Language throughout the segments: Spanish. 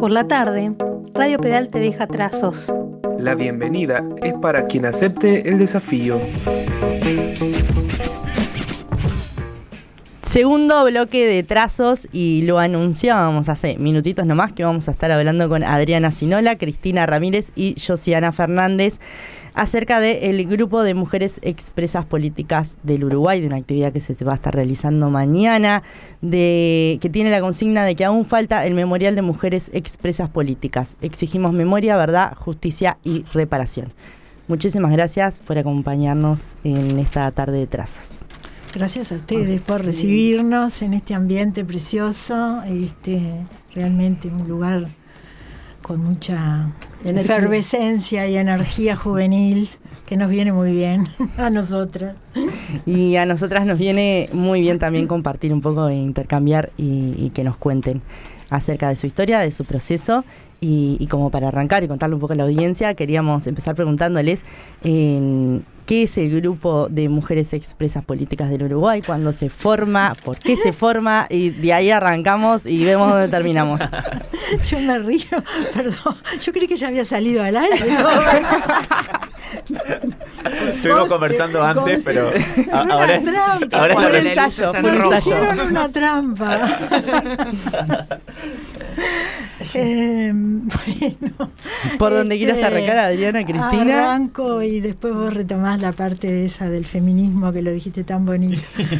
Por la tarde, Radio Pedal te deja trazos. La bienvenida es para quien acepte el desafío. Segundo bloque de trazos, y lo anunciábamos hace minutitos nomás que vamos a estar hablando con Adriana Sinola, Cristina Ramírez y Josiana Fernández acerca del grupo de mujeres expresas políticas del Uruguay, de una actividad que se va a estar realizando mañana, que tiene la consigna de que aún falta el memorial de mujeres expresas políticas. Exigimos memoria, verdad, justicia y reparación. Muchísimas gracias por acompañarnos en esta tarde de trazos. Gracias a ustedes por recibirnos en este ambiente precioso, realmente un lugar con mucha efervescencia y energía juvenil que nos viene muy bien a nosotras. Y a nosotras nos viene muy bien también compartir un poco e intercambiar y que nos cuenten acerca de su historia, de su proceso. Y como para arrancar y contarle un poco a la audiencia, queríamos empezar preguntándoles ¿qué es el grupo de mujeres expresas políticas del Uruguay? ¿Cuándo se forma? ¿Por qué se forma? Y de ahí arrancamos y vemos dónde terminamos. Yo me río, perdón. Yo creí que ya había salido al aire. Estuvimos conversando antes, pero ahora es fue el ensayo. Hicieron una trampa. Bueno, por donde quieras arrancar, Adriana, Cristina. Arranco y después vos retomás la parte de esa del feminismo que lo dijiste tan bonito.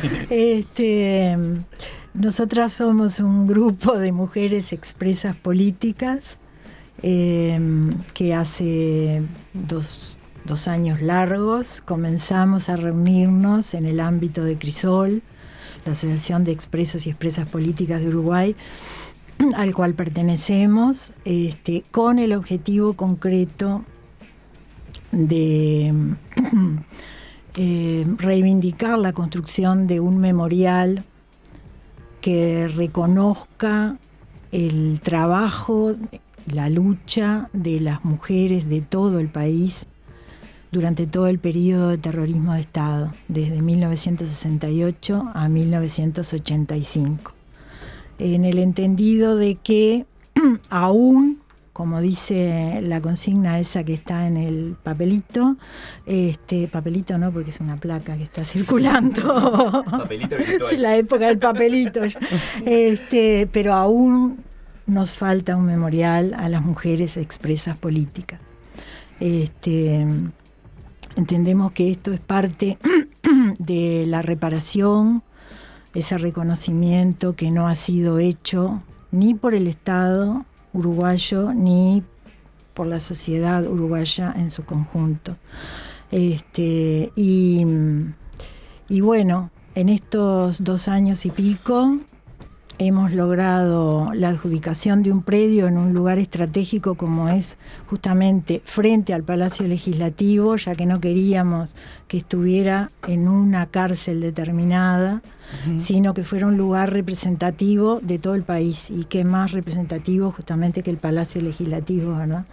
Nosotras somos un grupo de mujeres expresas políticas que hace dos años largos comenzamos a reunirnos en el ámbito de Crisol, la Asociación de Expresos y Expresas Políticas de Uruguay, al cual pertenecemos, con el objetivo concreto de reivindicar la construcción de un memorial que reconozca el trabajo, la lucha de las mujeres de todo el país durante todo el periodo de terrorismo de Estado, desde 1968 a 1985. En el entendido de que aún, como dice la consigna esa que está en el papelito, papelito no, porque es una placa que está circulando. Papelito virtual. Es la época del papelito. Pero aún nos falta un memorial a las mujeres expresas políticas. Entendemos que esto es parte de la reparación, ese reconocimiento que no ha sido hecho ni por el Estado uruguayo ni por la sociedad uruguaya en su conjunto. Y bueno, en estos 2 años y pico hemos logrado la adjudicación de un predio en un lugar estratégico como es justamente frente al Palacio Legislativo, ya que no queríamos que estuviera en una cárcel determinada, sino que fuera un lugar representativo de todo el país, y qué más representativo justamente que el Palacio Legislativo, ¿verdad?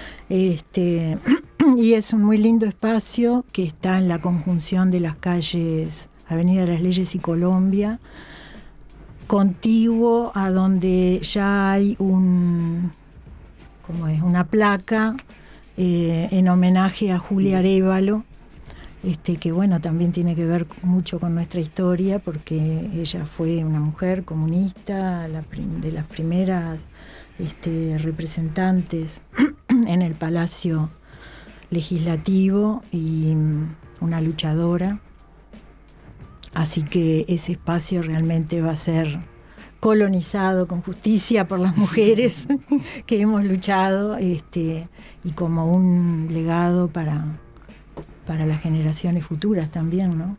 Y es un muy lindo espacio que está en la conjunción de las calles Avenida de las Leyes y Colombia, contiguo a donde ya hay una placa en homenaje a Julia Arévalo, que bueno, también tiene que ver mucho con nuestra historia, porque ella fue una mujer comunista, de las primeras representantes en el Palacio Legislativo y una luchadora. Así que ese espacio realmente va a ser colonizado con justicia por las mujeres que hemos luchado, y como un legado para las generaciones futuras también, ¿no?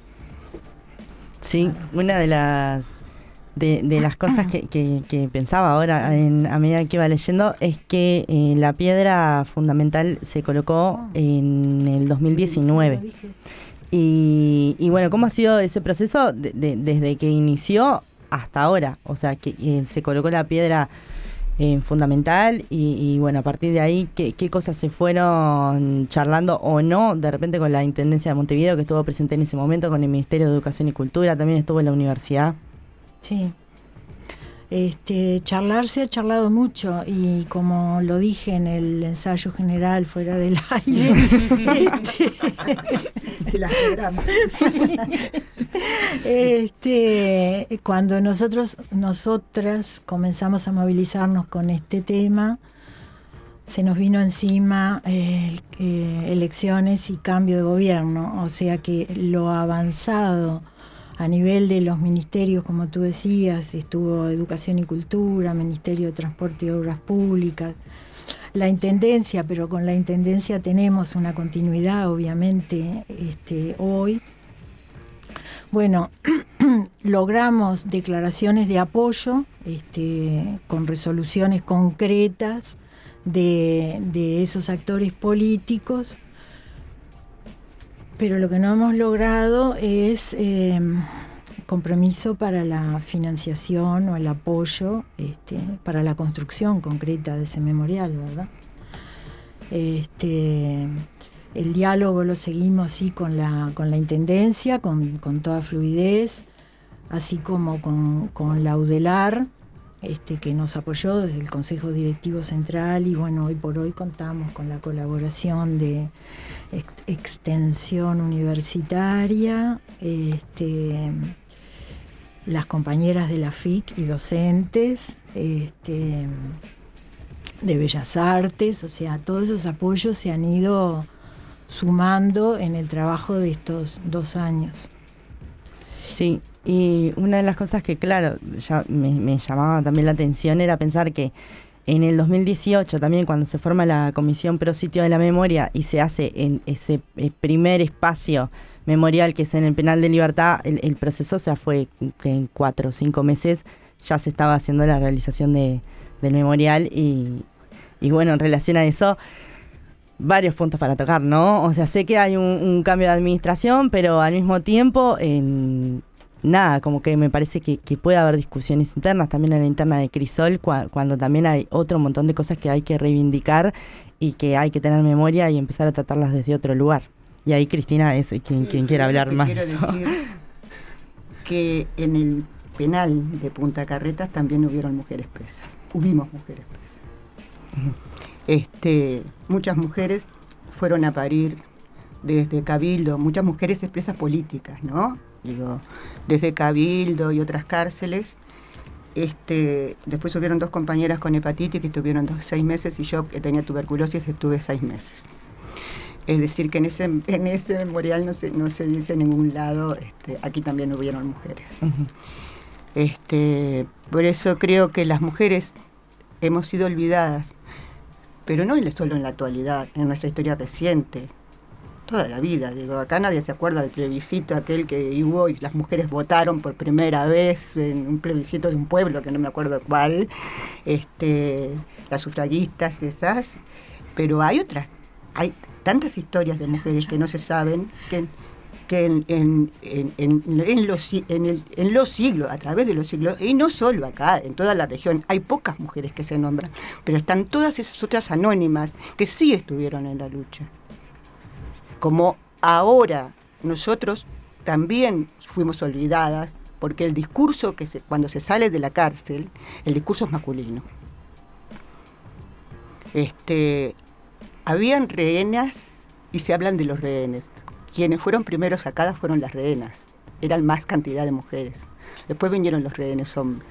Sí, una de las cosas que pensaba ahora a medida que iba leyendo es que la piedra fundamental se colocó en el 2019. Y bueno, ¿cómo ha sido ese proceso desde que inició hasta ahora? O sea, que se colocó la piedra fundamental y bueno, a partir de ahí, ¿qué cosas se fueron charlando o no? De repente con la Intendencia de Montevideo, que estuvo presente en ese momento, con el Ministerio de Educación y Cultura, también estuvo en la universidad. Sí. Charlar se ha charlado mucho, y como lo dije en el ensayo general fuera del aire, se las logramos. Cuando nosotras comenzamos a movilizarnos con este tema, se nos vino encima elecciones y cambio de gobierno, o sea que lo avanzado a nivel de los ministerios, como tú decías, estuvo Educación y Cultura, Ministerio de Transporte y Obras Públicas, la Intendencia, pero con la Intendencia tenemos una continuidad, obviamente, hoy. Bueno, logramos declaraciones de apoyo, con resoluciones concretas de esos actores políticos, pero lo que no hemos logrado es compromiso para la financiación o el apoyo para la construcción concreta de ese memorial, ¿verdad? El diálogo lo seguimos sí con la Intendencia, con toda fluidez, así como con la UDELAR, que nos apoyó desde el Consejo Directivo Central, y bueno, hoy por hoy contamos con la colaboración de Extensión Universitaria, las compañeras de la FIC y docentes, de Bellas Artes, o sea, todos esos apoyos se han ido sumando en el trabajo de estos 2 años. Sí, y una de las cosas que, claro, ya me llamaba también la atención era pensar que en el 2018 también, cuando se forma la Comisión Pro Sitio de la Memoria y se hace en ese primer espacio memorial que es en el Penal de Libertad, el proceso, o sea, fue que en 4 o 5 meses ya se estaba haciendo la realización del memorial y bueno, en relación a eso, varios puntos para tocar, ¿no? O sea, sé que hay un cambio de administración, pero al mismo tiempo, nada, como que me parece que puede haber discusiones internas, también en la interna de Crisol, cuando también hay otro montón de cosas que hay que reivindicar y que hay que tener memoria y empezar a tratarlas desde otro lugar. Y ahí Cristina es quien quiera hablar más de eso. Quiero decir que en el penal de Punta Carretas también hubieron mujeres presas. Hubimos mujeres presas. Muchas mujeres fueron a parir desde Cabildo, muchas mujeres expresas políticas, ¿no? Digo, desde Cabildo y otras cárceles. Después hubieron 2 compañeras con hepatitis que estuvieron 6 meses, y yo, que tenía tuberculosis, estuve 6 meses. Es decir, que en ese memorial no se dice en ningún lado, aquí también hubieron mujeres. Uh-huh. Por eso creo que las mujeres hemos sido olvidadas, pero no solo en la actualidad, en nuestra historia reciente, toda la vida. Digo, acá nadie se acuerda del plebiscito aquel que hubo y las mujeres votaron por primera vez en un plebiscito de un pueblo, que no me acuerdo cuál, las sufragistas esas, pero hay tantas historias de mujeres que no se saben, que en los siglos, a través de los siglos, y no solo acá, en toda la región, hay pocas mujeres que se nombran, pero están todas esas otras anónimas que sí estuvieron en la lucha. Como ahora nosotros también fuimos olvidadas, porque el discurso cuando se sale de la cárcel, el discurso es masculino. Habían rehenas y se hablan de los rehenes. Quienes fueron primero sacadas fueron las rehenas. Eran más cantidad de mujeres. Después vinieron los rehenes hombres.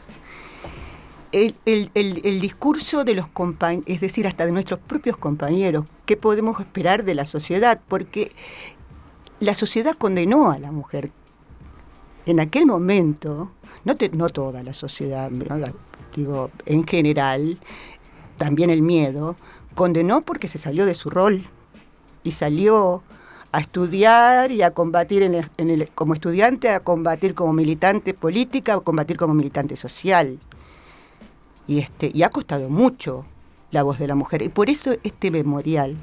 El discurso de los compañeros, es decir, hasta de nuestros propios compañeros, ¿qué podemos esperar de la sociedad? Porque la sociedad condenó a la mujer. En aquel momento, no toda la sociedad, ¿no? Digo, en general, también el miedo, condenó porque se salió de su rol y salió a estudiar y a combatir como estudiante, a combatir como militante política, a combatir como militante social. Y ha costado mucho la voz de la mujer. Y por eso este memorial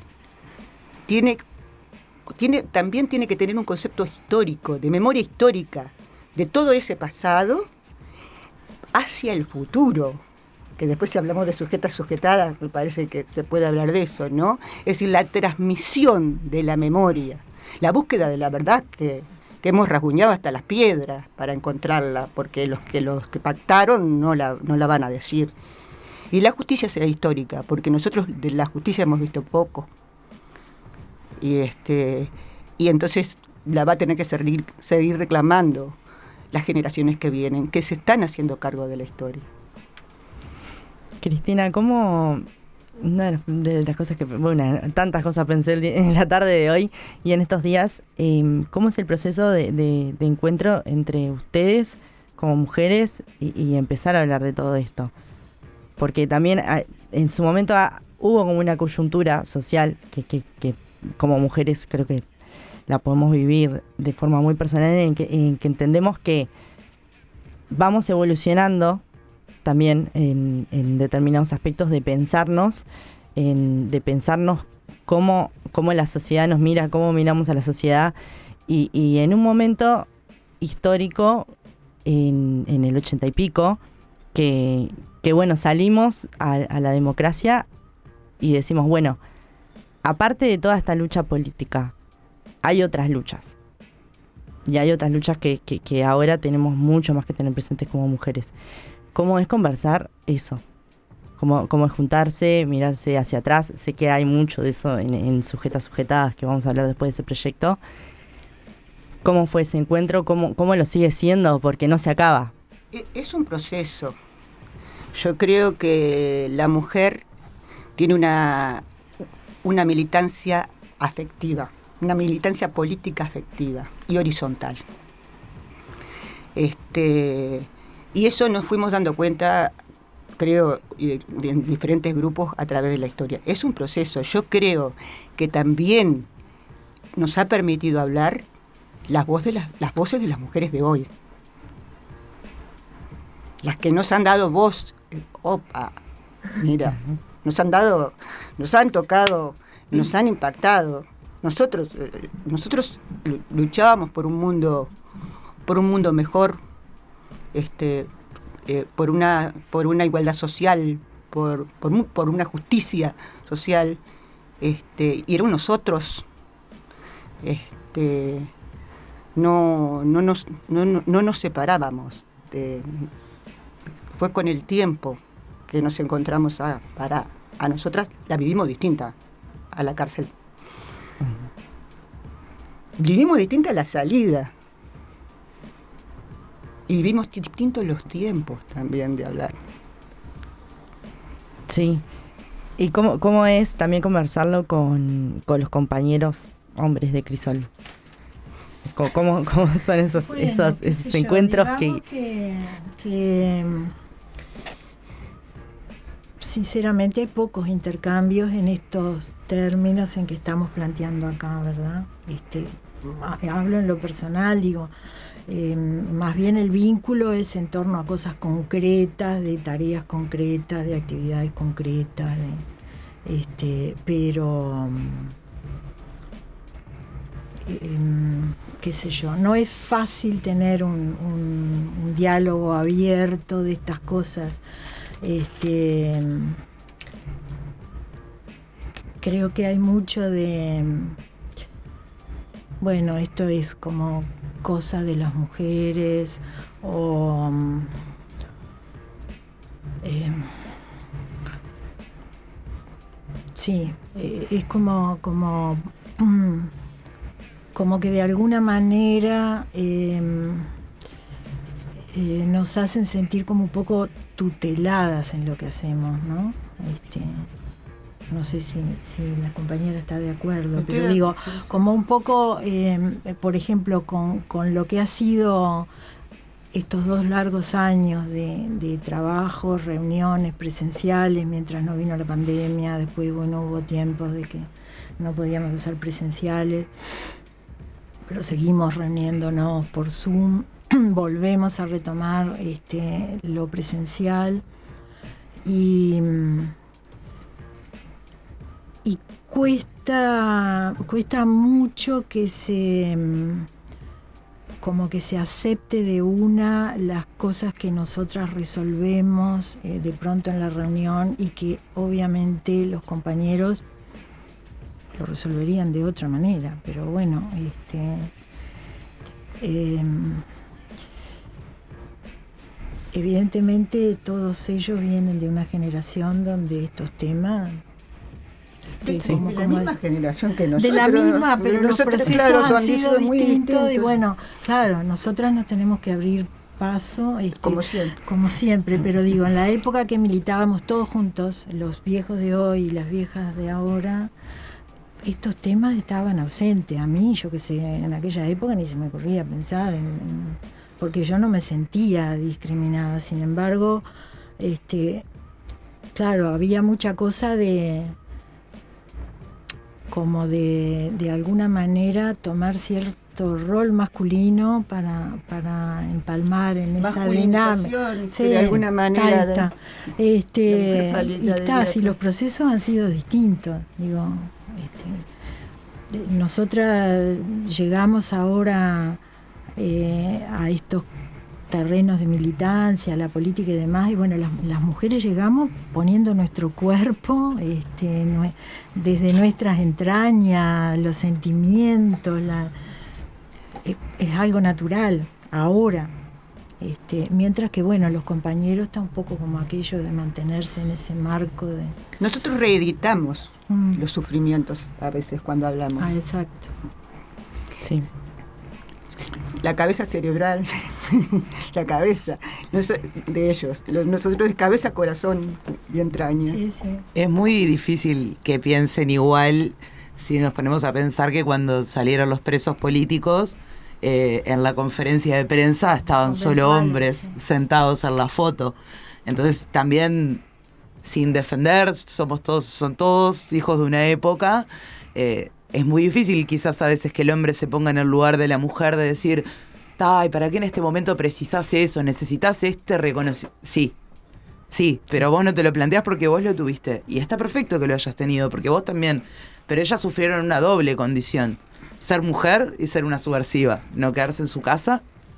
también tiene que tener un concepto histórico, de memoria histórica, de todo ese pasado hacia el futuro. Que después, si hablamos de sujetas sujetadas, me parece que se puede hablar de eso, ¿no? Es decir, la transmisión de la memoria, la búsqueda de la verdad, que que hemos rasguñado hasta las piedras para encontrarla, porque los que pactaron no la van a decir. Y la justicia será histórica, porque nosotros de la justicia hemos visto poco. Y entonces la va a tener que seguir reclamando las generaciones que vienen, que se están haciendo cargo de la historia. Cristina, ¿cómo...? Una de las cosas tantas cosas pensé en la tarde de hoy y en estos días, ¿cómo es el proceso de encuentro entre ustedes como mujeres y empezar a hablar de todo esto? Porque también en su momento hubo como una coyuntura social que como mujeres creo que la podemos vivir de forma muy personal en que entendemos que vamos evolucionando también en determinados aspectos de pensarnos cómo la sociedad nos mira, cómo miramos a la sociedad y en un momento histórico en el 80 y pico que bueno, salimos a la democracia y decimos, bueno, aparte de toda esta lucha política hay otras luchas y hay otras luchas que ahora tenemos mucho más que tener presentes como mujeres. ¿Cómo es conversar eso? ¿Cómo es juntarse, mirarse hacia atrás? Sé que hay mucho de eso en Sujetadas, que vamos a hablar después de ese proyecto. ¿Cómo fue ese encuentro? ¿Cómo lo sigue siendo? Porque no se acaba. Es un proceso. Yo creo que la mujer tiene una militancia afectiva, una militancia política afectiva y horizontal. Y eso nos fuimos dando cuenta, creo, en diferentes grupos a través de la historia. Es un proceso. Yo creo que también nos ha permitido hablar las voces de las mujeres de hoy. Las que nos han dado voz. Opa, mira, nos han tocado, nos han impactado. Nosotros luchábamos por un mundo mejor. Por una igualdad social, por una justicia social, y eran nosotros, no nos separábamos, fue con el tiempo que nos encontramos a nosotras la vivimos distinta a la cárcel, vivimos distinta a la salida. Y vivimos distintos los tiempos también de hablar. Sí. ¿Y cómo es también conversarlo con los compañeros hombres de Crisol? ¿Cómo son esos encuentros que sinceramente hay pocos intercambios en estos términos en que estamos planteando acá, ¿verdad? Hablo en lo personal, digo... más bien el vínculo es en torno a cosas concretas, de tareas concretas, de actividades concretas, pero qué sé yo, no es fácil tener un diálogo abierto de estas cosas. Creo que hay mucho de bueno, esto es como cosa de las mujeres o sí, es como que de alguna manera nos hacen sentir como un poco tuteladas en lo que hacemos, ¿no? No sé si la compañera está de acuerdo, pero digo, como un poco, por ejemplo, con lo que ha sido estos 2 largos años de trabajo, reuniones presenciales, mientras no vino la pandemia, después, bueno, hubo tiempos de que no podíamos hacer presenciales, pero seguimos reuniéndonos por Zoom, volvemos a retomar lo presencial y cuesta mucho que se acepte de una las cosas que nosotras resolvemos de pronto en la reunión y que obviamente los compañeros lo resolverían de otra manera, pero bueno, Evidentemente todos ellos vienen de una generación donde estos temas... De la misma generación que nosotros. De la misma, pero los procesos claro, han sido muy distintos y bueno, claro, nosotras nos tenemos que abrir paso. Como siempre, pero digo, en la época que militábamos todos juntos, los viejos de hoy y las viejas de ahora, estos temas estaban ausentes. A mí, yo que sé, en aquella época ni se me ocurría pensar porque yo no me sentía discriminada. Sin embargo, claro, había mucha cosa de alguna manera tomar cierto rol masculino para empalmar en esa dinámica. Sí, de alguna manera. Si los procesos han sido distintos, digo, nosotras llegamos ahora a estos terrenos de militancia, la política y demás, y bueno, las mujeres llegamos poniendo nuestro cuerpo desde nuestras entrañas, los sentimientos, es algo natural ahora, mientras que bueno, los compañeros están un poco como aquello de mantenerse en ese marco de... Nosotros reeditamos los sufrimientos a veces cuando hablamos. Exacto. Sí. La cabeza cerebral, la cabeza de ellos, nosotros de cabeza, corazón y entraña. Sí, sí. Es muy difícil que piensen igual si nos ponemos a pensar que cuando salieron los presos políticos, en la conferencia de prensa estaban solo hombres sentados en la foto. Entonces también, sin defender, son todos hijos de una época. Es muy difícil quizás a veces que el hombre se ponga en el lugar de la mujer de decir, ay, ¿para qué en este momento precisás eso? ¿Necesitas este reconocimiento? Sí, pero vos no te lo planteás porque vos lo tuviste. Y está perfecto que lo hayas tenido, porque vos también. Pero ellas sufrieron una doble condición. Ser mujer y ser una subversiva. No quedarse en su casa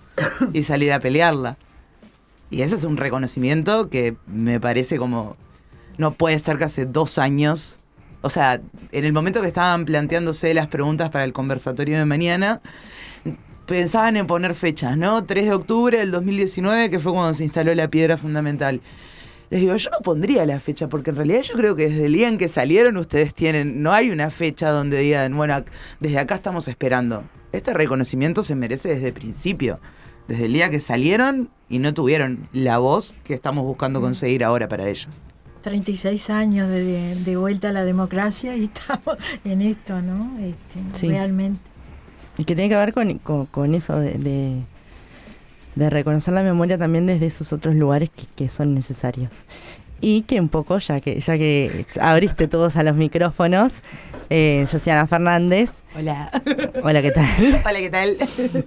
y salir a pelearla. Y ese es un reconocimiento que me parece como... No puede ser que hace 2 años... O sea, en el momento que estaban planteándose las preguntas para el conversatorio de mañana, pensaban en poner fechas, ¿no? 3 de octubre del 2019, que fue cuando se instaló la piedra fundamental. Les digo, yo no pondría la fecha, porque en realidad yo creo que desde el día en que salieron ustedes no hay una fecha donde digan, bueno, desde acá estamos esperando. Este reconocimiento se merece desde el principio, desde el día que salieron y no tuvieron la voz que estamos buscando conseguir ahora para ellas. 36 años de vuelta a la democracia y estamos en esto, ¿no? Sí. Realmente. Y que tiene que ver con eso de reconocer la memoria también desde esos otros lugares que son necesarios. Y que un poco, ya que abriste todos a los micrófonos, Josiana Fernández. Hola. Hola, ¿qué tal? Hola, ¿qué tal?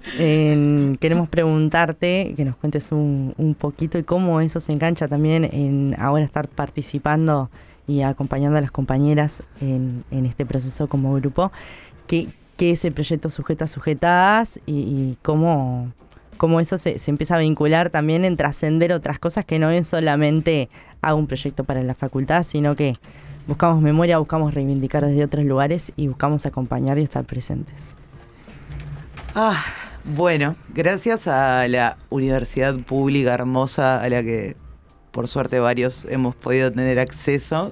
Queremos preguntarte, que nos cuentes un poquito y cómo eso se engancha también en ahora estar participando y acompañando a las compañeras en este proceso como grupo. ¿Qué es el proyecto Sujetadas y cómo eso se empieza a vincular también en trascender otras cosas que no es solamente hago un proyecto para la facultad, sino que buscamos memoria, buscamos reivindicar desde otros lugares y buscamos acompañar y estar presentes? Bueno, gracias a la universidad pública hermosa a la que por suerte varios hemos podido tener acceso,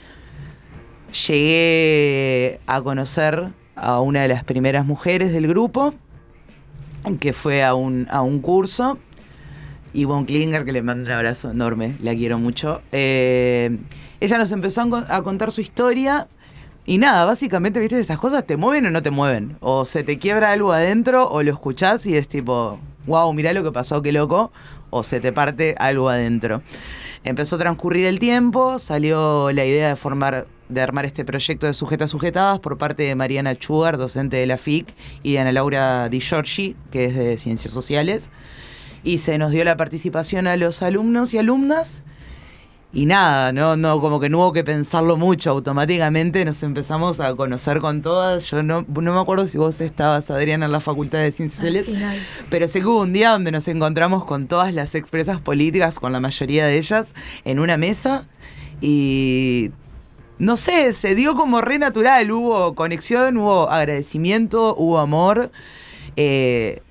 llegué a conocer a una de las primeras mujeres del grupo, que fue a un curso, Ivonne Klinger, que le mando un abrazo enorme, la quiero mucho. Ella nos empezó a contar su historia y nada, básicamente, viste, esas cosas te mueven o no te mueven, o se te quiebra algo adentro o lo escuchás y es tipo, wow, mirá lo que pasó, qué loco, o se te parte algo adentro. Empezó a transcurrir el tiempo, salió la idea de armar este proyecto de Sujetadas por parte de Mariana Chugar, docente de la FIC, y de Ana Laura Di Giorgi, que es de Ciencias Sociales, y se nos dio la participación a los alumnos y alumnas, y nada, no como que no hubo que pensarlo mucho, automáticamente nos empezamos a conocer con todas. Yo no me acuerdo si vos estabas, Adriana, en la Facultad de Ciencias Sociales, pero sé que hubo un día donde nos encontramos con todas las expresas políticas, con la mayoría de ellas, en una mesa, y no sé, se dio como re natural, hubo conexión, hubo agradecimiento, hubo amor,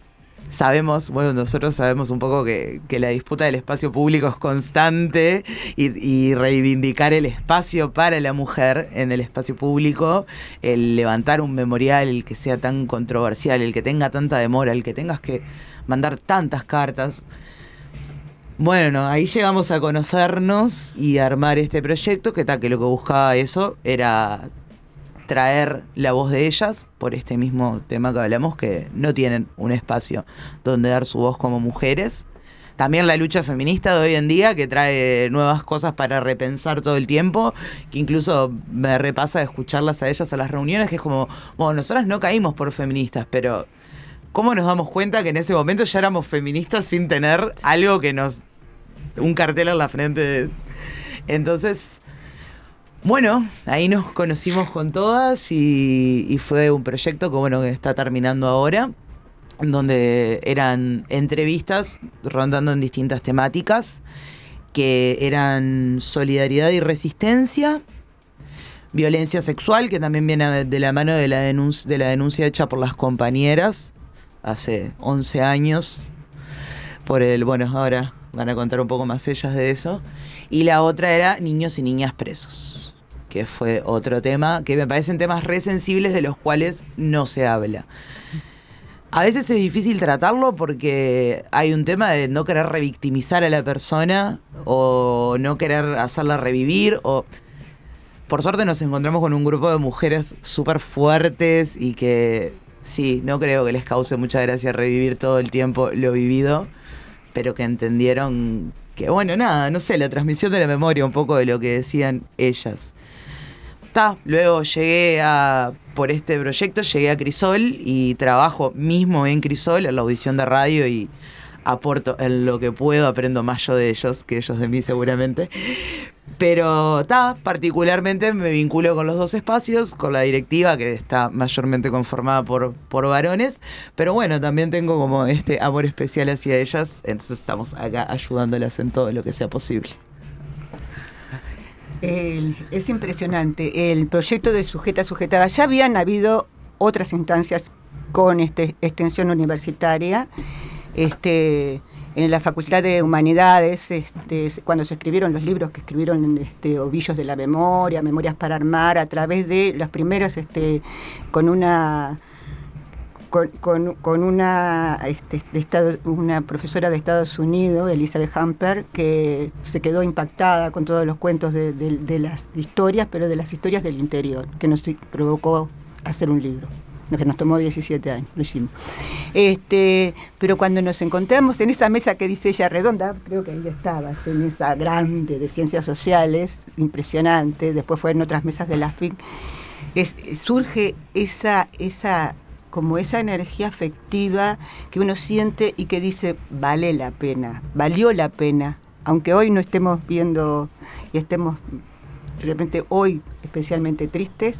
sabemos, bueno, nosotros sabemos un poco que la disputa del espacio público es constante y reivindicar el espacio para la mujer en el espacio público, el levantar un memorial, el que sea tan controversial, el que tenga tanta demora, el que tengas que mandar tantas cartas. Bueno, ahí llegamos a conocernos y a armar este proyecto, que lo que buscaba eso era traer la voz de ellas por este mismo tema que hablamos, que no tienen un espacio donde dar su voz como mujeres. También la lucha feminista de hoy en día, que trae nuevas cosas para repensar todo el tiempo, que incluso me repasa escucharlas a ellas a las reuniones, que es como, bueno, nosotras no caímos por feministas, pero ¿cómo nos damos cuenta que en ese momento ya éramos feministas sin tener algo que un cartel en la frente? Entonces, bueno, ahí nos conocimos con todas y fue un proyecto que está terminando ahora, donde eran entrevistas rondando en distintas temáticas, que eran solidaridad y resistencia, violencia sexual, que también viene de la mano de la denuncia hecha por las compañeras hace 11 años, ahora van a contar un poco más ellas de eso, y la otra era niños y niñas presos, que fue otro tema, que me parecen temas re sensibles de los cuales no se habla. A veces es difícil tratarlo porque hay un tema de no querer revictimizar a la persona o no querer hacerla revivir. Por suerte nos encontramos con un grupo de mujeres súper fuertes y que sí, no creo que les cause mucha gracia revivir todo el tiempo lo vivido, pero que entendieron que, la transmisión de la memoria, un poco de lo que decían ellas. Luego por este proyecto llegué a Crisol y trabajo mismo en Crisol, en la audición de radio, y aporto en lo que puedo, aprendo más yo de ellos que ellos de mí seguramente. Pero particularmente me vinculo con los dos espacios, con la directiva, que está mayormente conformada por varones, pero también tengo como este amor especial hacia ellas, entonces estamos acá ayudándolas en todo lo que sea posible. Es impresionante. El proyecto de Sujeta-Sujetada, ya habían habido otras instancias con extensión universitaria, en la Facultad de Humanidades, cuando se escribieron los libros que escribieron Ovillos de la Memoria, Memorias para Armar, a través de las primeras, con una una profesora de Estados Unidos, Elizabeth Hamper, que se quedó impactada con todos los cuentos de las historias, pero de las historias del interior, que nos provocó hacer un libro, que nos tomó 17 años, lo hicimos. Pero cuando nos encontramos en esa mesa que dice ella redonda, creo que ahí estabas, en esa grande de ciencias sociales, impresionante, después fue en otras mesas de la FIC, surge esa energía afectiva que uno siente y que dice, vale la pena, valió la pena, aunque hoy no estemos viendo y estemos de repente hoy especialmente tristes,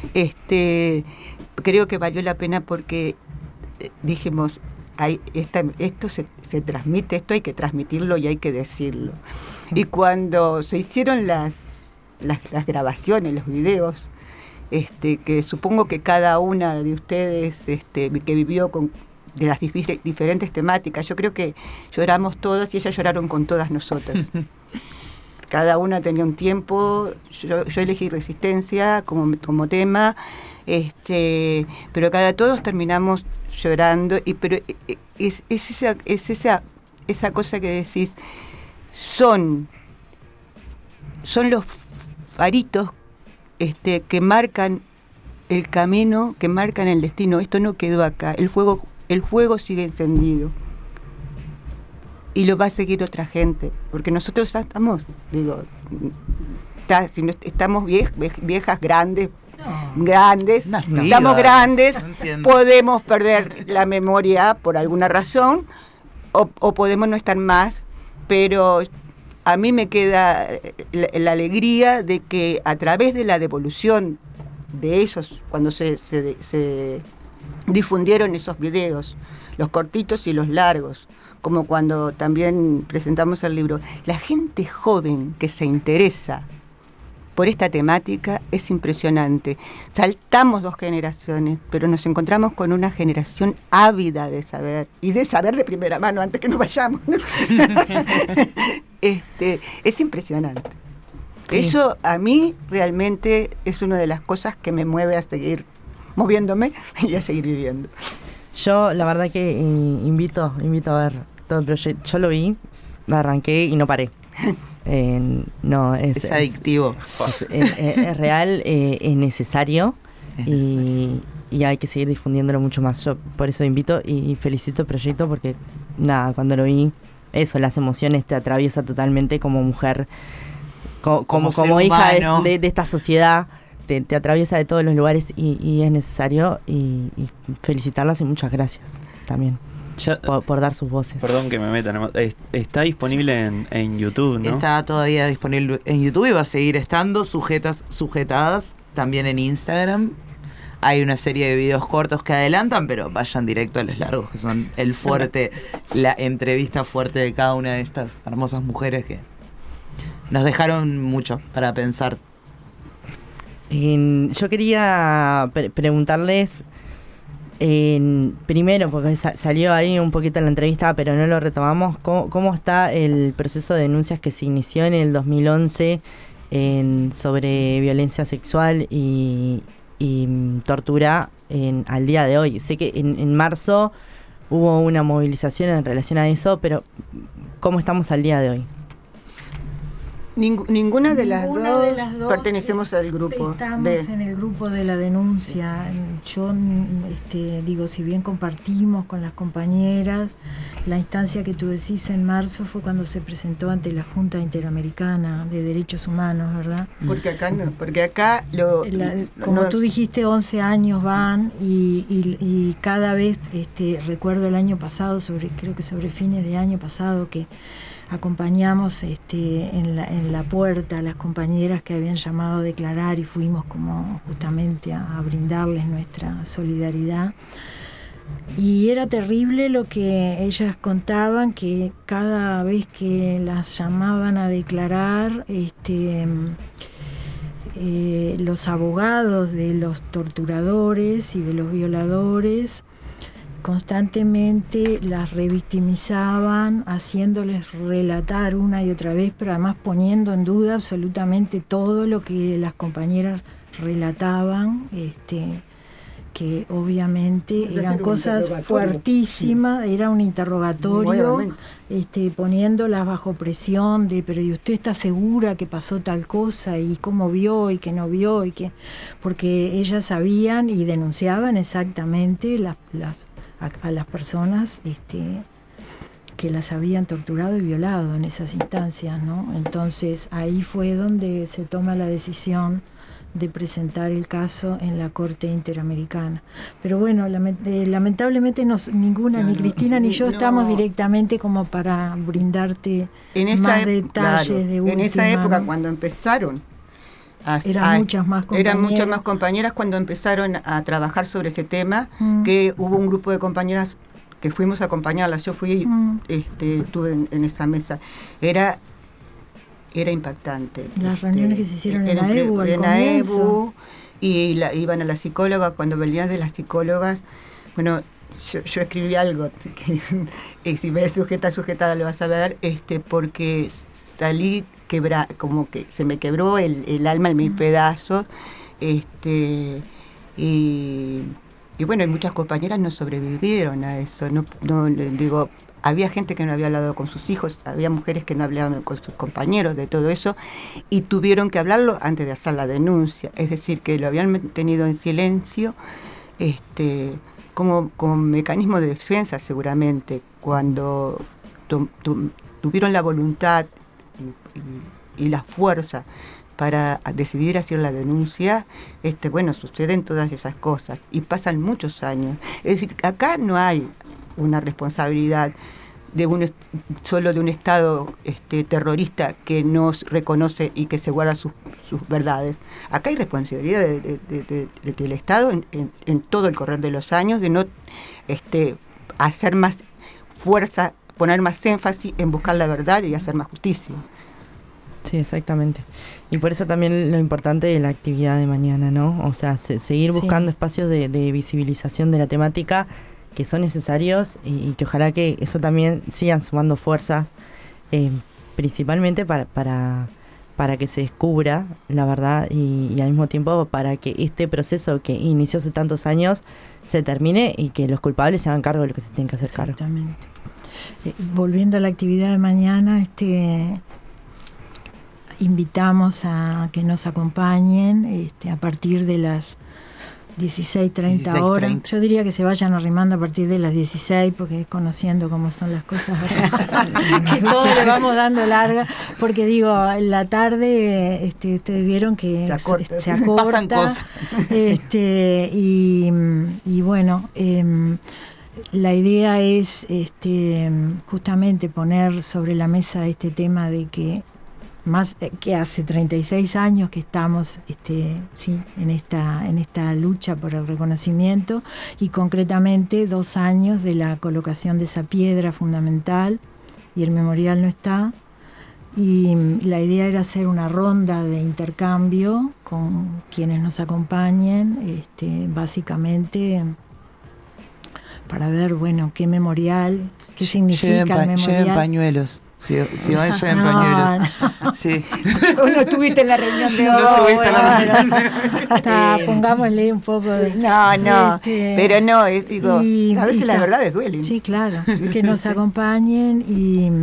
creo que valió la pena porque dijimos, esto se transmite, esto hay que transmitirlo y hay que decirlo. Y cuando se hicieron las grabaciones, los videos, que supongo que cada una de ustedes que vivió de las diferentes temáticas, yo creo que lloramos todas y ellas lloraron con todas nosotras. Cada una tenía un tiempo, yo elegí resistencia como tema, pero todos terminamos llorando, pero es esa cosa que decís, son los faritos que marcan el camino, que marcan el destino. Esto no quedó acá, el fuego sigue encendido y lo va a seguir otra gente, porque nosotros estamos, estamos viejas, grandes, estamos grandes, podemos perder la memoria por alguna razón o podemos no estar más, pero a mí me queda la alegría de que a través de la devolución de esos, cuando se difundieron esos videos, los cortitos y los largos, como cuando también presentamos el libro, la gente joven que se interesa por esta temática es impresionante. Saltamos 2 generaciones, pero nos encontramos con una generación ávida de saber, y de saber de primera mano antes que nos vayamos, ¿no? Es impresionante. Sí. Eso a mí realmente es una de las cosas que me mueve a seguir moviéndome y a seguir viviendo. Yo la verdad que invito a ver todo el proyecto. Yo lo vi, arranqué y no paré. No, es adictivo. Es real, es necesario, y hay que seguir difundiéndolo mucho más. Yo por eso invito y felicito el proyecto, porque nada, cuando lo vi, eso, las emociones te atraviesa totalmente como mujer, como hija de esta sociedad. Te atraviesa de todos los lugares y es necesario, y felicitarlas y muchas gracias también por dar sus voces. Perdón que me meta, está disponible en YouTube, ¿no? Está todavía disponible en YouTube y va a seguir estando sujetadas también en Instagram. Hay una serie de videos cortos que adelantan, pero vayan directo a los largos, que son el fuerte, la entrevista fuerte de cada una de estas hermosas mujeres que nos dejaron mucho para pensar. Yo quería preguntarles, primero, porque salió ahí un poquito en la entrevista, pero no lo retomamos, ¿cómo está el proceso de denuncias que se inició en el 2011 sobre violencia sexual y tortura al día de hoy? Sé que en marzo hubo una movilización en relación a eso, pero ¿cómo estamos al día de hoy? Ninguna de las dos pertenecemos al grupo. Estamos en el grupo de la denuncia. Yo digo, si bien compartimos con las compañeras, la instancia que tú decís en marzo fue cuando se presentó ante la Junta Interamericana de Derechos Humanos, ¿verdad? Porque acá como tú dijiste, 11 años van y cada vez, recuerdo el año pasado, creo que sobre fines de año pasado, que acompañamos en la puerta a las compañeras que habían llamado a declarar, y fuimos como justamente a brindarles nuestra solidaridad. Y era terrible lo que ellas contaban, que cada vez que las llamaban a declarar, los abogados de los torturadores y de los violadores constantemente las revictimizaban, haciéndoles relatar una y otra vez, pero además poniendo en duda absolutamente todo lo que las compañeras relataban, que obviamente eran cosas fuertísimas, era un interrogatorio, poniéndolas bajo presión de, pero ¿y usted está segura que pasó tal cosa? ¿Y cómo vio? ¿Y que no vio? Porque ellas sabían y denunciaban exactamente a las personas que las habían torturado y violado en esas instancias, ¿no? Entonces ahí fue donde se toma la decisión de presentar el caso en la Corte Interamericana. Pero bueno, lamentablemente ninguna, ni Cristina ni yo estamos directamente como para brindarte más detalles de última. En esa época, cuando empezaron, eran muchas más compañeras cuando empezaron a trabajar sobre ese tema, que hubo un grupo de compañeras que fuimos a acompañarlas. Yo fui, estuve en esa mesa. Era impactante. Las reuniones que se hicieron en AEBU y iban a la psicóloga. Cuando venían de las psicólogas, bueno, yo escribí algo que si ves sujetada lo vas a ver, porque salí como que se me quebró el alma en 1000 pedazos, y bueno, y muchas compañeras no sobrevivieron a eso. No digo, había gente que no había hablado con sus hijos, había mujeres que no hablaban con sus compañeros de todo eso, y tuvieron que hablarlo antes de hacer la denuncia. Es decir, que lo habían mantenido en silencio, como mecanismo de defensa, seguramente. Cuando tuvieron la voluntad y la fuerza para decidir hacer la denuncia, bueno, suceden todas esas cosas y pasan muchos años. Es decir, acá no hay una responsabilidad solo de un Estado terrorista que no reconoce y que se guarda sus verdades. Acá hay responsabilidad del Estado en todo el correr de los años, de no hacer más fuerza, poner más énfasis en buscar la verdad y hacer más justicia. Sí, exactamente. Y por eso también lo importante de la actividad de mañana, ¿no? O sea, seguir buscando espacios de visibilización de la temática que son necesarios y que ojalá que eso también sigan sumando fuerza, principalmente para que se descubra la verdad y al mismo tiempo para que este proceso que inició hace tantos años se termine y que los culpables se hagan cargo de lo que se tienen que hacer cargo. Exactamente. Volviendo a la actividad de mañana, invitamos a que nos acompañen a partir de las 16:30 horas. Yo diría que se vayan arrimando a partir de las 16, porque conociendo cómo son las cosas, que todo le vamos dando larga, porque digo, en la tarde ustedes vieron que se acorta. Pasan cosas. Y bueno, la idea es justamente poner sobre la mesa este tema de que más que hace 36 años que estamos en esta lucha por el reconocimiento, y concretamente 2 años de la colocación de esa piedra fundamental, y el memorial no está, y la idea era hacer una ronda de intercambio con quienes nos acompañen, básicamente para ver, bueno, qué memorial, qué significa el memorial. Lleven pañuelos. Si van, lleven pañuelos. No. Sí. Vos no estuviste en la reunión de hoy. No estuviste en la reunión. Pongámosle un poco de... No, pero no, digo, a veces las verdades duelen. Sí, claro, que nos acompañen y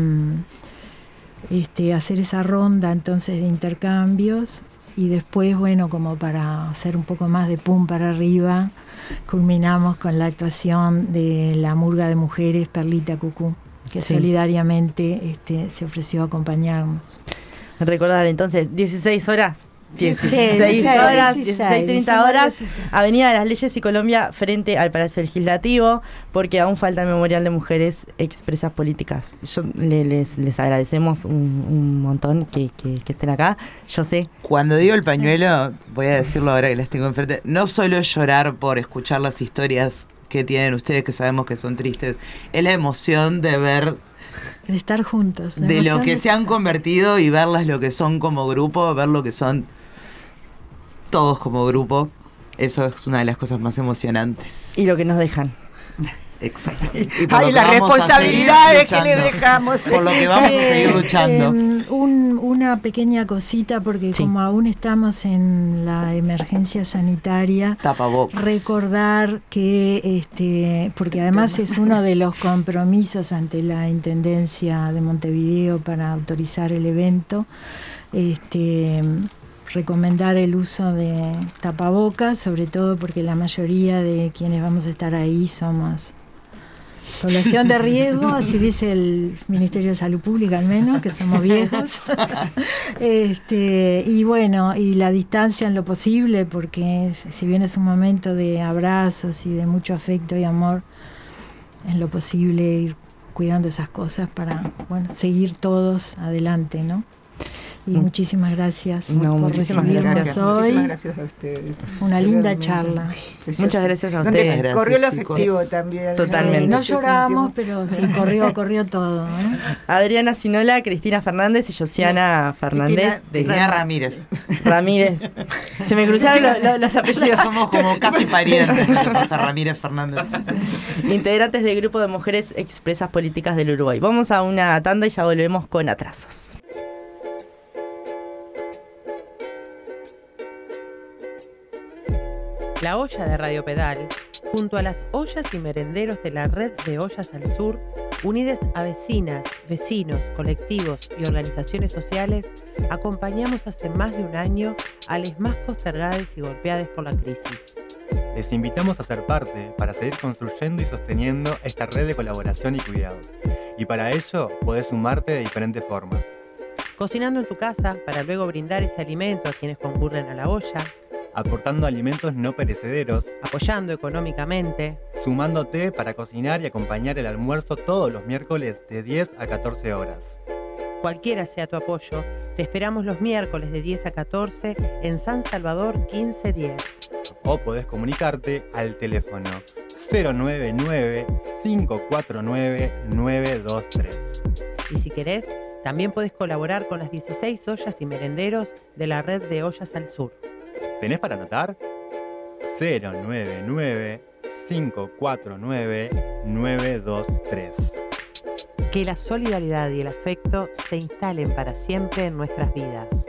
hacer esa ronda entonces de intercambios, y después, bueno, como para hacer un poco más de pum para arriba, culminamos con la actuación de la murga de mujeres Perlita Cucú, que solidariamente se ofreció a acompañarnos. Recordar entonces, 16 horas. 16:30 horas, Avenida de las Leyes y Colombia, frente al Palacio Legislativo, porque aún falta el memorial de mujeres expresas políticas. Yo les agradecemos un montón que estén acá. Yo sé. Cuando digo el pañuelo, voy a decirlo ahora que las tengo enfrente, no solo llorar por escuchar las historias que tienen ustedes, que sabemos que son tristes, es la emoción de ver, de estar juntos, de lo que se han convertido, y verlas lo que son como grupo, ver lo que son todos como grupo. Eso es una de las cosas más emocionantes. Y lo que nos dejan. Exacto. Ay, las responsabilidades que le dejamos. Por lo que vamos a seguir luchando. Una pequeña cosita, porque como aún estamos en la emergencia sanitaria, tapabocas. Recordar que, porque además es uno de los compromisos ante la Intendencia de Montevideo para autorizar el evento, recomendar el uso de tapabocas, sobre todo porque la mayoría de quienes vamos a estar ahí somos población de riesgo, así dice el Ministerio de Salud Pública al menos, que somos viejos. Y bueno, y la distancia en lo posible, porque si bien es un momento de abrazos y de mucho afecto y amor, en lo posible ir cuidando esas cosas para, bueno, seguir todos adelante, ¿no? Y muchísimas gracias por recibirnos hoy. Muchísimas gracias a ustedes. Una linda charla. Muchas gracias a ustedes. Corrió lo afectivo también. Totalmente. No lloramos, pero sí, corrió todo. Adriana Sinola, Cristina Fernández y Josiana Fernández. Cristina Ramírez. Se me cruzaron los apellidos. Somos como casi parientes de Rosa Ramírez Fernández. Integrantes del Grupo de Mujeres Expresas Políticas del Uruguay. Vamos a una tanda y ya volvemos con Atrasos. La olla de Radio Pedal, junto a las ollas y merenderos de la red de Ollas al Sur, unidas a vecinas, vecinos, colectivos y organizaciones sociales, acompañamos hace más de un año a les más postergades y golpeadas por la crisis. Les invitamos a ser parte para seguir construyendo y sosteniendo esta red de colaboración y cuidados. Y para ello podés sumarte de diferentes formas. Cocinando en tu casa para luego brindar ese alimento a quienes concurren a la olla, aportando alimentos no perecederos, apoyando económicamente, sumándote para cocinar y acompañar el almuerzo todos los miércoles de 10 a 14 horas. Cualquiera sea tu apoyo, te esperamos los miércoles de 10 a 14 en San Salvador 1510. O podés comunicarte al teléfono 099-549-923. Y si querés, También podés colaborar con las 16 ollas y merenderos de la red de Ollas al Sur. ¿Tenés para anotar? 099-549-923. Que la solidaridad y el afecto se instalen para siempre en nuestras vidas.